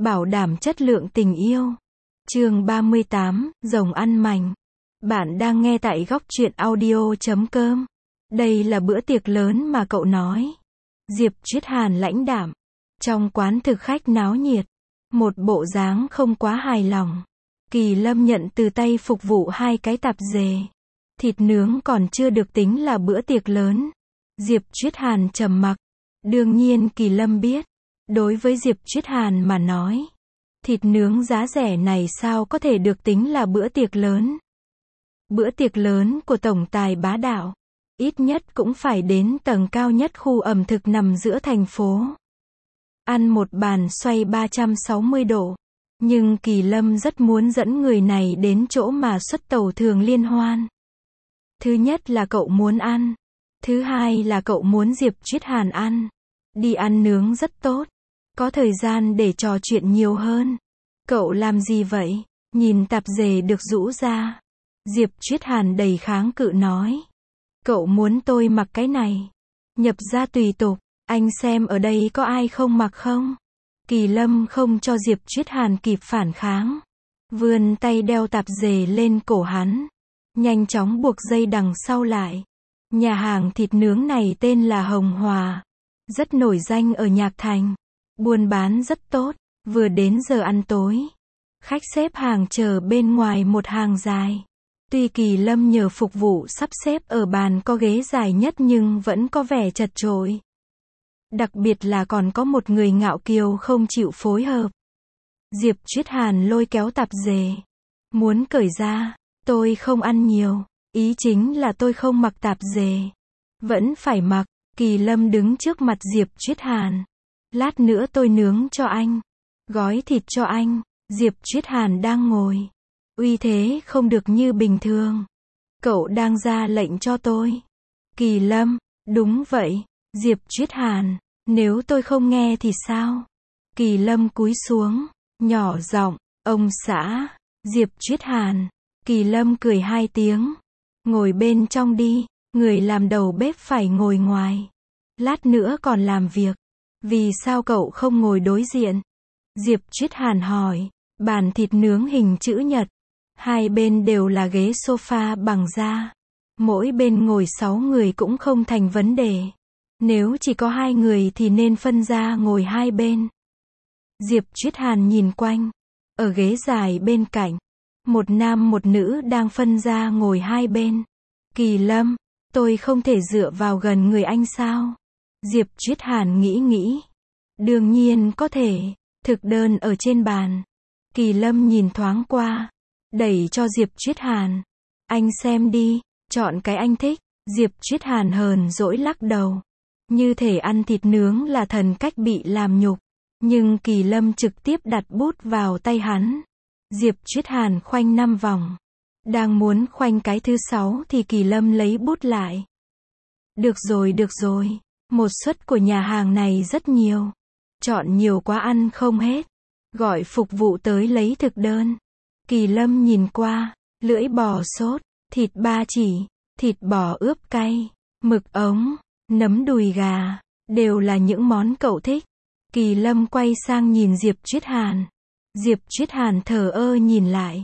bảo đảm chất lượng tình yêu. Chương 38, rồng ăn mành. Bạn đang nghe tại góc truyện audio.com. Đây là bữa tiệc lớn mà cậu nói. Diệp Triết Hàn lãnh đạm. Trong quán thực khách náo nhiệt. Một bộ dáng không quá hài lòng. Kỳ Lâm nhận từ tay phục vụ 2 cái tạp dề. Thịt nướng còn chưa được tính là bữa tiệc lớn. Diệp Triết Hàn trầm mặc. Đương nhiên Kỳ Lâm biết. Đối với Diệp Triết Hàn mà nói, thịt nướng giá rẻ này sao có thể được tính là bữa tiệc lớn. Bữa tiệc lớn của tổng tài bá đạo, ít nhất cũng phải đến tầng cao nhất khu ẩm thực nằm giữa thành phố. Ăn một bàn xoay 360 độ. Nhưng Kỳ Lâm rất muốn dẫn người này đến chỗ mà xuất tàu thường liên hoan. Thứ nhất là cậu muốn ăn. Thứ hai là cậu muốn Diệp Triết Hàn ăn. Đi ăn nướng rất tốt. Có thời gian để trò chuyện nhiều hơn. Cậu làm gì vậy? Nhìn tạp dề được rũ ra. Diệp Triết Hàn đầy kháng cự nói. Cậu muốn tôi mặc cái này. Nhập ra tùy tục. Anh xem ở đây có ai không mặc không? Kỳ Lâm không cho Diệp Triết Hàn kịp phản kháng. Vươn tay đeo tạp dề lên cổ hắn. Nhanh chóng buộc dây đằng sau lại. Nhà hàng thịt nướng này tên là Hồng Hòa. Rất nổi danh ở Nhạc Thành. Buôn bán rất tốt. Vừa đến giờ ăn tối. Khách xếp hàng chờ bên ngoài một hàng dài. Tuy Kỳ Lâm nhờ phục vụ sắp xếp ở bàn có ghế dài nhất nhưng vẫn có vẻ chật chội. Đặc biệt là còn có một người ngạo kiều không chịu phối hợp. Diệp Triết Hàn lôi kéo tạp dề. Muốn cởi ra. Tôi không ăn nhiều. Ý chính là tôi không mặc tạp dề. Vẫn phải mặc. Kỳ Lâm đứng trước mặt Diệp Triết Hàn. Lát nữa tôi nướng cho anh. Gói thịt cho anh. Diệp Triết Hàn đang ngồi. Uy thế không được như bình thường. Cậu đang ra lệnh cho tôi. Kỳ Lâm. Đúng vậy. Diệp Triết Hàn. Nếu tôi không nghe thì sao? Kỳ Lâm cúi xuống. Nhỏ giọng. Ông xã. Diệp Triết Hàn. Kỳ Lâm cười 2 tiếng. Ngồi bên trong đi. Người làm đầu bếp phải ngồi ngoài. Lát nữa còn làm việc. Vì sao cậu không ngồi đối diện? Diệp Triết Hàn hỏi. Bàn thịt nướng hình chữ nhật. 2 bên đều là ghế sofa bằng da. Mỗi bên ngồi 6 người cũng không thành vấn đề. Nếu chỉ có 2 người thì nên phân ra ngồi 2 bên. Diệp Triết Hàn nhìn quanh. Ở ghế dài bên cạnh. Một nam một nữ đang phân ra ngồi 2 bên. Kỳ Lâm. Tôi không thể dựa vào gần người anh sao? Diệp Triết Hàn nghĩ. Đương nhiên có thể. Thực đơn ở trên bàn. Kỳ Lâm nhìn thoáng qua. Đẩy cho Diệp Triết Hàn. Anh xem đi. Chọn cái anh thích. Diệp Triết Hàn hờn dỗi lắc đầu. Như thể ăn thịt nướng là thần cách bị làm nhục. Nhưng Kỳ Lâm trực tiếp đặt bút vào tay hắn. Diệp Triết Hàn khoanh 5 vòng. Đang muốn khoanh cái thứ 6 thì Kỳ Lâm lấy bút lại. Được rồi. Một suất của nhà hàng này rất nhiều. Chọn nhiều quá ăn không hết. Gọi phục vụ tới lấy thực đơn. Kỳ Lâm nhìn qua. Lưỡi bò sốt. Thịt ba chỉ. Thịt bò ướp cay. Mực ống. Nấm đùi gà. Đều là những món cậu thích. Kỳ Lâm quay sang nhìn Diệp Triết Hàn. Diệp Triết Hàn thờ ơ nhìn lại.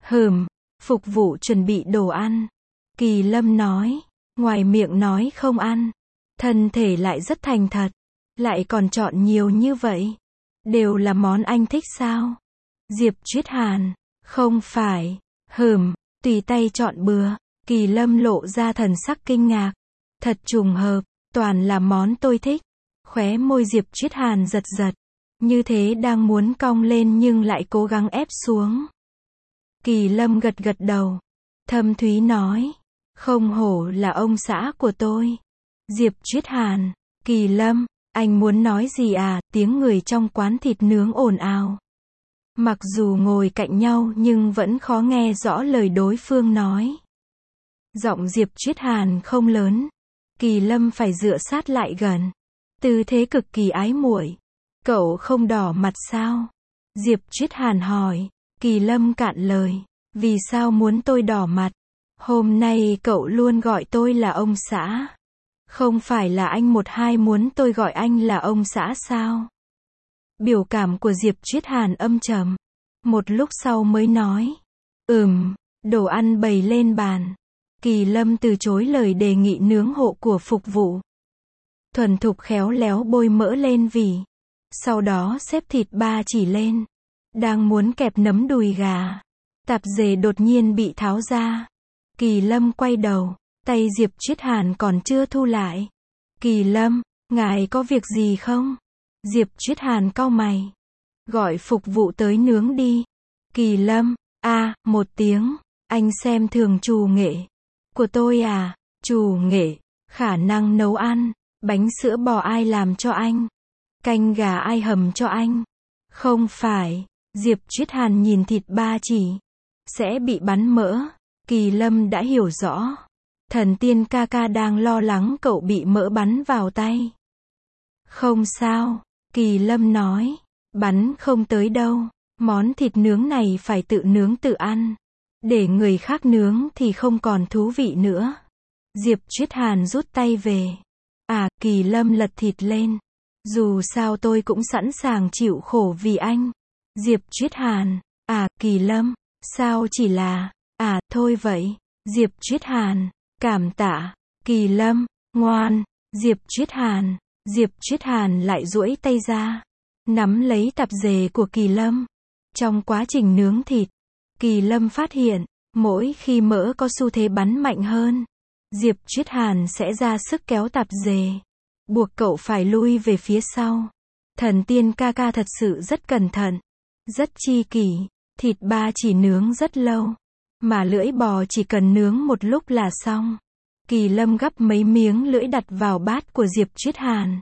Phục vụ chuẩn bị đồ ăn. Kỳ Lâm nói. Ngoài miệng nói không ăn. Thân thể lại rất thành thật. Lại còn chọn nhiều như vậy. Đều là món anh thích sao? Diệp Triết Hàn. Không phải. Tùy tay chọn bừa. Kỳ Lâm lộ ra thần sắc kinh ngạc. Thật trùng hợp. Toàn là món tôi thích. Khóe môi Diệp Triết Hàn giật. Như thế đang muốn cong lên nhưng lại cố gắng ép xuống. Kỳ Lâm gật đầu. Thâm thúy nói. Không hổ là ông xã của tôi. Diệp Triết Hàn. Kỳ Lâm. Anh muốn nói gì à? Tiếng người trong quán thịt nướng ồn ào. Mặc dù ngồi cạnh nhau nhưng vẫn khó nghe rõ lời đối phương nói. Giọng Diệp Triết Hàn không lớn. Kỳ Lâm phải dựa sát lại gần. Tư thế cực kỳ ái muội. Cậu không đỏ mặt sao? Diệp Triết Hàn hỏi. Kỳ Lâm cạn lời. Vì sao muốn tôi đỏ mặt? Hôm nay cậu luôn gọi tôi là ông xã. Không phải là anh 12 muốn tôi gọi anh là ông xã sao? Biểu cảm của Diệp Triết Hàn âm trầm. Một lúc sau mới nói. Đồ ăn bày lên bàn. Kỳ Lâm từ chối lời đề nghị nướng hộ của phục vụ. Thuần thục khéo léo bôi mỡ lên vỉ. Sau đó xếp thịt ba chỉ lên. Đang muốn kẹp nấm đùi gà. Tạp dề đột nhiên bị tháo ra. Kỳ Lâm quay đầu. Tay Diệp Triết Hàn còn chưa thu lại. Kỳ Lâm, ngài có việc gì không? Diệp Triết Hàn cau mày. Gọi phục vụ tới nướng đi. Kỳ Lâm, một tiếng. Anh xem thường trù nghệ của tôi à? Trù nghệ, khả năng nấu ăn. Bánh sữa bò ai làm cho anh? Canh gà ai hầm cho anh? Không phải. Diệp Triết Hàn nhìn thịt ba chỉ. Sẽ bị bắn mỡ. Kỳ Lâm đã hiểu rõ. Thần tiên ca ca đang lo lắng cậu bị mỡ bắn vào tay. Không sao. Kỳ Lâm nói. Bắn không tới đâu. Món thịt nướng này phải tự nướng tự ăn. Để người khác nướng thì không còn thú vị nữa. Diệp Triết Hàn rút tay về. Kỳ Lâm lật thịt lên. Dù sao tôi cũng sẵn sàng chịu khổ vì anh. Diệp Triết Hàn. Kỳ Lâm. Sao chỉ là. Thôi vậy. Diệp Triết Hàn. Cảm tạ. Kỳ Lâm. Ngoan. Diệp Triết Hàn. Diệp Triết Hàn lại duỗi tay ra. Nắm lấy tạp dề của Kỳ Lâm. Trong quá trình nướng thịt, Kỳ Lâm phát hiện, mỗi khi mỡ có xu thế bắn mạnh hơn, Diệp Triết Hàn sẽ ra sức kéo tạp dề, buộc cậu phải lui về phía sau. Thần tiên ca ca thật sự rất cẩn thận, rất chi kỷ. Thịt ba chỉ nướng rất lâu, mà lưỡi bò chỉ cần nướng một lúc là xong. Kỳ Lâm gắp mấy miếng lưỡi đặt vào bát của Diệp Triết Hàn.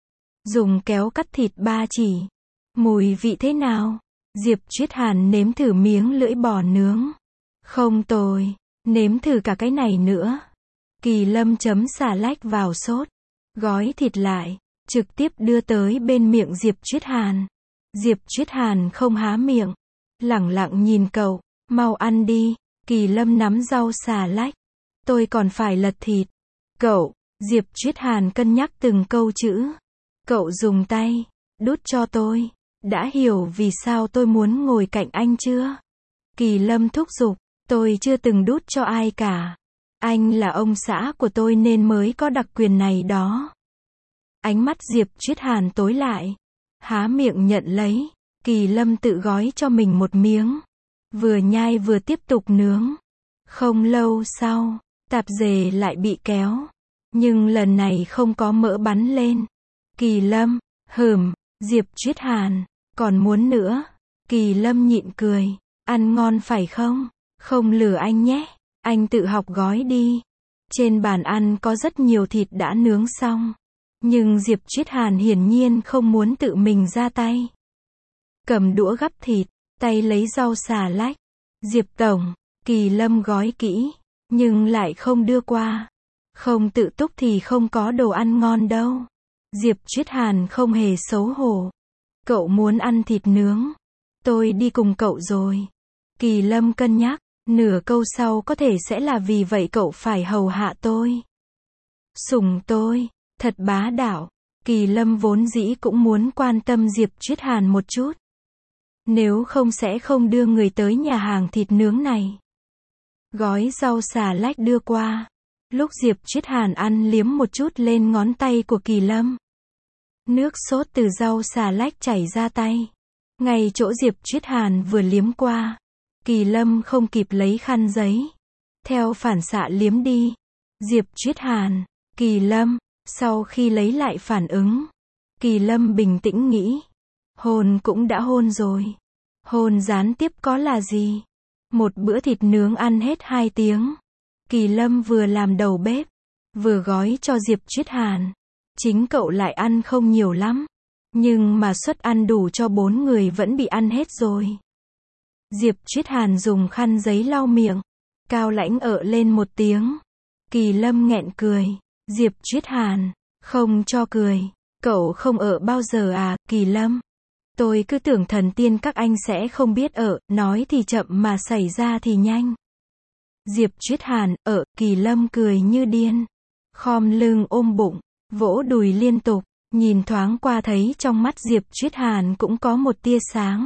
Dùng kéo cắt thịt ba chỉ. Mùi vị thế nào? Diệp Triết Hàn nếm thử miếng lưỡi bò nướng. Không tồi. Nếm thử cả cái này nữa. Kỳ Lâm chấm xà lách vào sốt. Gói thịt lại. Trực tiếp đưa tới bên miệng Diệp Triết Hàn. Diệp Triết Hàn không há miệng. Lẳng lặng nhìn cậu. Mau ăn đi. Kỳ Lâm nắm rau xà lách. Tôi còn phải lật thịt. Cậu. Diệp Triết Hàn cân nhắc từng câu chữ. Cậu dùng tay. Đút cho tôi. Đã hiểu vì sao tôi muốn ngồi cạnh anh chưa? Kỳ Lâm thúc giục. Tôi chưa từng đút cho ai cả. Anh là ông xã của tôi nên mới có đặc quyền này đó. Ánh mắt Diệp Triết Hàn tối lại. Há miệng nhận lấy. Kỳ Lâm tự gói cho mình một miếng. Vừa nhai vừa tiếp tục nướng. Không lâu sau, tạp dề lại bị kéo. Nhưng lần này không có mỡ bắn lên. Kỳ Lâm, Diệp Triết Hàn, còn muốn nữa. Kỳ Lâm nhịn cười. Ăn ngon phải không? Không lừa anh nhé. Anh tự học gói đi. Trên bàn ăn có rất nhiều thịt đã nướng xong. Nhưng Diệp Triết Hàn hiển nhiên không muốn tự mình ra tay. Cầm đũa gắp thịt, tay lấy rau xà lách. Diệp Tổng, Kỳ Lâm gói kỹ, nhưng lại không đưa qua. Không tự túc thì không có đồ ăn ngon đâu. Diệp Triết Hàn không hề xấu hổ. Cậu muốn ăn thịt nướng. Tôi đi cùng cậu rồi. Kỳ Lâm cân nhắc, nửa câu sau có thể sẽ là vì vậy cậu phải hầu hạ tôi. Sủng tôi, thật bá đạo. Kỳ Lâm vốn dĩ cũng muốn quan tâm Diệp Triết Hàn một chút. Nếu không sẽ không đưa người tới nhà hàng thịt nướng này. Gói rau xà lách đưa qua. Lúc Diệp Triết Hàn ăn liếm một chút lên ngón tay của Kỳ Lâm. Nước sốt từ rau xà lách chảy ra tay. Ngay chỗ Diệp Triết Hàn vừa liếm qua. Kỳ Lâm không kịp lấy khăn giấy. Theo phản xạ liếm đi. Diệp Triết Hàn, Kỳ Lâm, sau khi lấy lại phản ứng. Kỳ Lâm bình tĩnh nghĩ. Hôn cũng đã hôn rồi. Hôn gián tiếp có là gì? Một bữa thịt nướng ăn hết 2 tiếng. Kỳ Lâm vừa làm đầu bếp, vừa gói cho Diệp Triết Hàn. Chính cậu lại ăn không nhiều lắm. Nhưng mà suất ăn đủ cho 4 người vẫn bị ăn hết rồi. Diệp Triết Hàn dùng khăn giấy lau miệng. Cao Lãnh lên một tiếng. Kỳ Lâm nghẹn cười. Diệp Triết Hàn, không cho cười. Cậu không bao giờ à, Kỳ Lâm? Tôi cứ tưởng thần tiên các anh sẽ không biết nói thì chậm mà xảy ra thì nhanh. Diệp Triết Hàn, Kỳ Lâm cười như điên. Khom lưng ôm bụng, vỗ đùi liên tục. Nhìn thoáng qua thấy trong mắt Diệp Triết Hàn cũng có một tia sáng.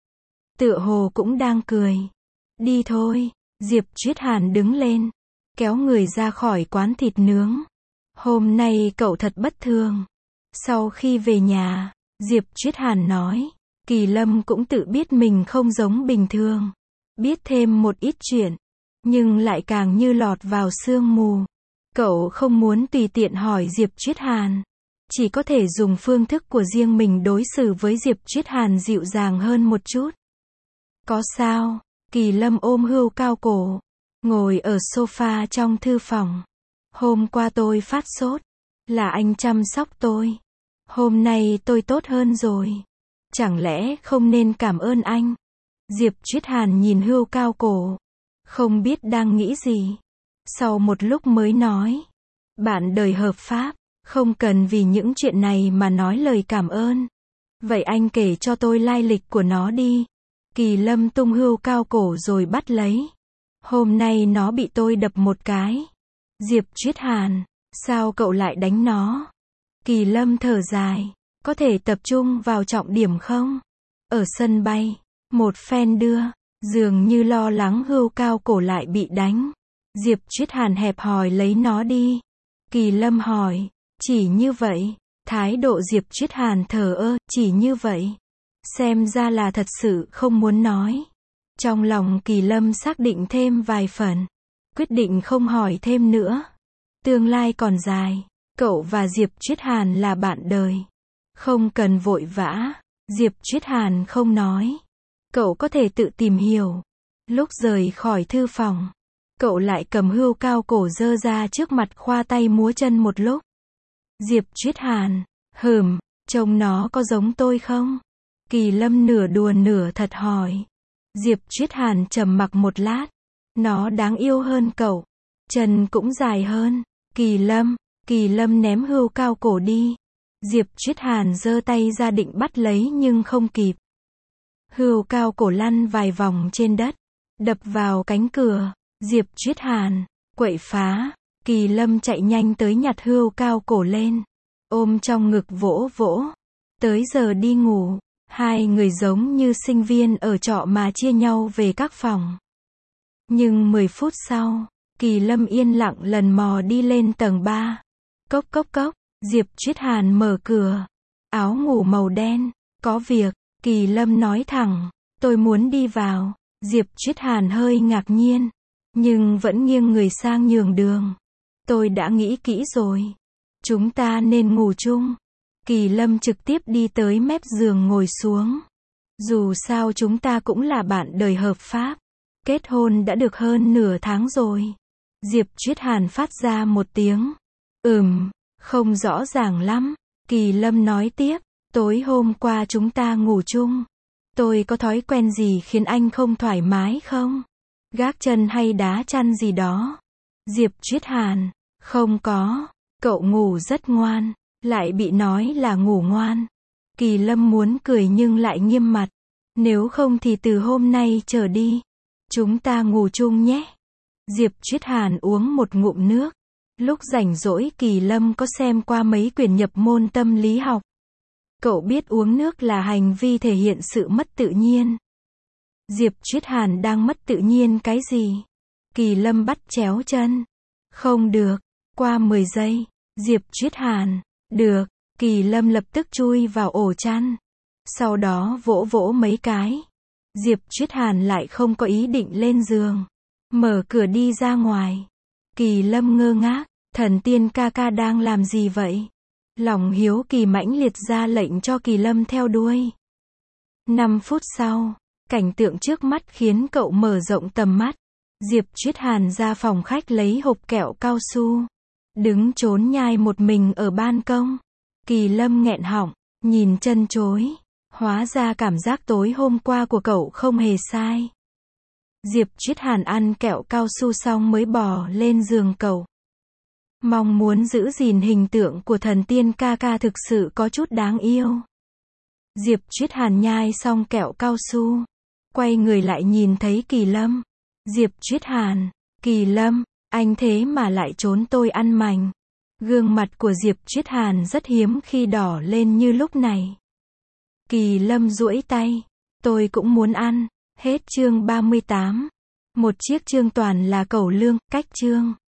Tựa hồ cũng đang cười. Đi thôi. Diệp Triết Hàn đứng lên, kéo người ra khỏi quán thịt nướng. Hôm nay cậu thật bất thường. Sau khi về nhà, Diệp Triết Hàn nói, Kỳ Lâm cũng tự biết mình không giống bình thường. Biết thêm một ít chuyện, nhưng lại càng như lọt vào sương mù. Cậu không muốn tùy tiện hỏi Diệp Triết Hàn. Chỉ có thể dùng phương thức của riêng mình đối xử với Diệp Triết Hàn dịu dàng hơn một chút. Có sao? Kỳ Lâm ôm Hưu Cao cổ, ngồi ở sofa trong thư phòng. Hôm qua tôi phát sốt, là anh chăm sóc tôi. Hôm nay tôi tốt hơn rồi. Chẳng lẽ không nên cảm ơn anh? Diệp Triết Hàn nhìn Hưu Cao cổ, không biết đang nghĩ gì. Sau một lúc mới nói, bạn đời hợp pháp, không cần vì những chuyện này mà nói lời cảm ơn. Vậy anh kể cho tôi lai lịch của nó đi. Kỳ Lâm tung Hưu Cao cổ rồi bắt lấy. Hôm nay nó bị tôi đập một cái. Diệp Triết Hàn, sao cậu lại đánh nó? Kỳ Lâm thở dài, có thể tập trung vào trọng điểm không? Ở sân bay, một fan đưa, dường như lo lắng Hưu Cao cổ lại bị đánh. Diệp Triết Hàn hẹp hòi lấy nó đi. Kỳ Lâm hỏi, chỉ như vậy? Thái độ Diệp Triết Hàn thờ ơ, chỉ như vậy. Xem ra là thật sự không muốn nói. Trong lòng Kỳ Lâm xác định thêm vài phần. Quyết định không hỏi thêm nữa. Tương lai còn dài. Cậu và Diệp Triết Hàn là bạn đời. Không cần vội vã. Diệp Triết Hàn không nói. Cậu có thể tự tìm hiểu. Lúc rời khỏi thư phòng, cậu lại cầm Hưu Cao cổ giơ ra trước mặt khoa tay múa chân một lúc. Diệp Triết Hàn, trông nó có giống tôi không? Kỳ Lâm nửa đùa nửa thật hỏi. Diệp Triết Hàn trầm mặc một lát. Nó đáng yêu hơn cậu. Chân cũng dài hơn. Kỳ Lâm ném Hưu Cao cổ đi. Diệp Triết Hàn giơ tay ra định bắt lấy nhưng không kịp. Hưu Cao cổ lăn vài vòng trên đất, đập vào cánh cửa. Diệp Triết Hàn, quậy phá. Kỳ Lâm chạy nhanh tới nhặt Hưu Cao cổ lên, ôm trong ngực vỗ vỗ. Tới giờ đi ngủ, hai người giống như sinh viên ở trọ mà chia nhau về các phòng. Nhưng 10 phút sau, Kỳ Lâm yên lặng lần mò đi lên tầng 3. Cốc cốc cốc, Diệp Triết Hàn mở cửa. Áo ngủ màu đen, có việc. Kỳ Lâm nói thẳng, tôi muốn đi vào. Diệp Triết Hàn hơi ngạc nhiên, nhưng vẫn nghiêng người sang nhường đường. Tôi đã nghĩ kỹ rồi. Chúng ta nên ngủ chung. Kỳ Lâm trực tiếp đi tới mép giường ngồi xuống. Dù sao chúng ta cũng là bạn đời hợp pháp. Kết hôn đã được hơn nửa tháng rồi. Diệp Triết Hàn phát ra một tiếng. Không rõ ràng lắm. Kỳ Lâm nói tiếp. Tối hôm qua chúng ta ngủ chung. Tôi có thói quen gì khiến anh không thoải mái không? Gác chân hay đá chăn gì đó? Diệp Triết Hàn. Không có. Cậu ngủ rất ngoan. Lại bị nói là ngủ ngoan. Kỳ Lâm muốn cười nhưng lại nghiêm mặt. Nếu không thì từ hôm nay trở đi, chúng ta ngủ chung nhé. Diệp Triết Hàn uống một ngụm nước. Lúc rảnh rỗi Kỳ Lâm có xem qua mấy quyển nhập môn tâm lý học. Cậu biết uống nước là hành vi thể hiện sự mất tự nhiên. Diệp Triết Hàn đang mất tự nhiên cái gì? Kỳ Lâm bắt chéo chân. Không được. Qua 10 giây. Diệp Triết Hàn. Được. Kỳ Lâm lập tức chui vào ổ chăn. Sau đó vỗ vỗ mấy cái. Diệp Triết Hàn lại không có ý định lên giường. Mở cửa đi ra ngoài. Kỳ Lâm ngơ ngác. Thần tiên ca ca đang làm gì vậy? Lòng hiếu kỳ mãnh liệt ra lệnh cho Kỳ Lâm theo đuôi. 5 phút sau, cảnh tượng trước mắt khiến cậu mở rộng tầm mắt. Diệp Triết Hàn ra phòng khách lấy hộp kẹo cao su. Đứng trốn nhai một mình ở ban công. Kỳ Lâm nghẹn họng, nhìn chân chối. Hóa ra cảm giác tối hôm qua của cậu không hề sai. Diệp Triết Hàn ăn kẹo cao su xong mới bò lên giường cậu. Mong muốn giữ gìn hình tượng của thần tiên ca ca thực sự có chút đáng yêu. Diệp Triết Hàn nhai xong kẹo cao su, quay người lại nhìn thấy Kỳ Lâm. Diệp Triết Hàn, Kỳ Lâm, anh thế mà lại trốn tôi ăn mành. Gương mặt của Diệp Triết Hàn rất hiếm khi đỏ lên như lúc này. Kỳ Lâm duỗi tay. Tôi cũng muốn ăn. Hết chương 38. Một chiếc chương toàn là cẩu lương, cách chương.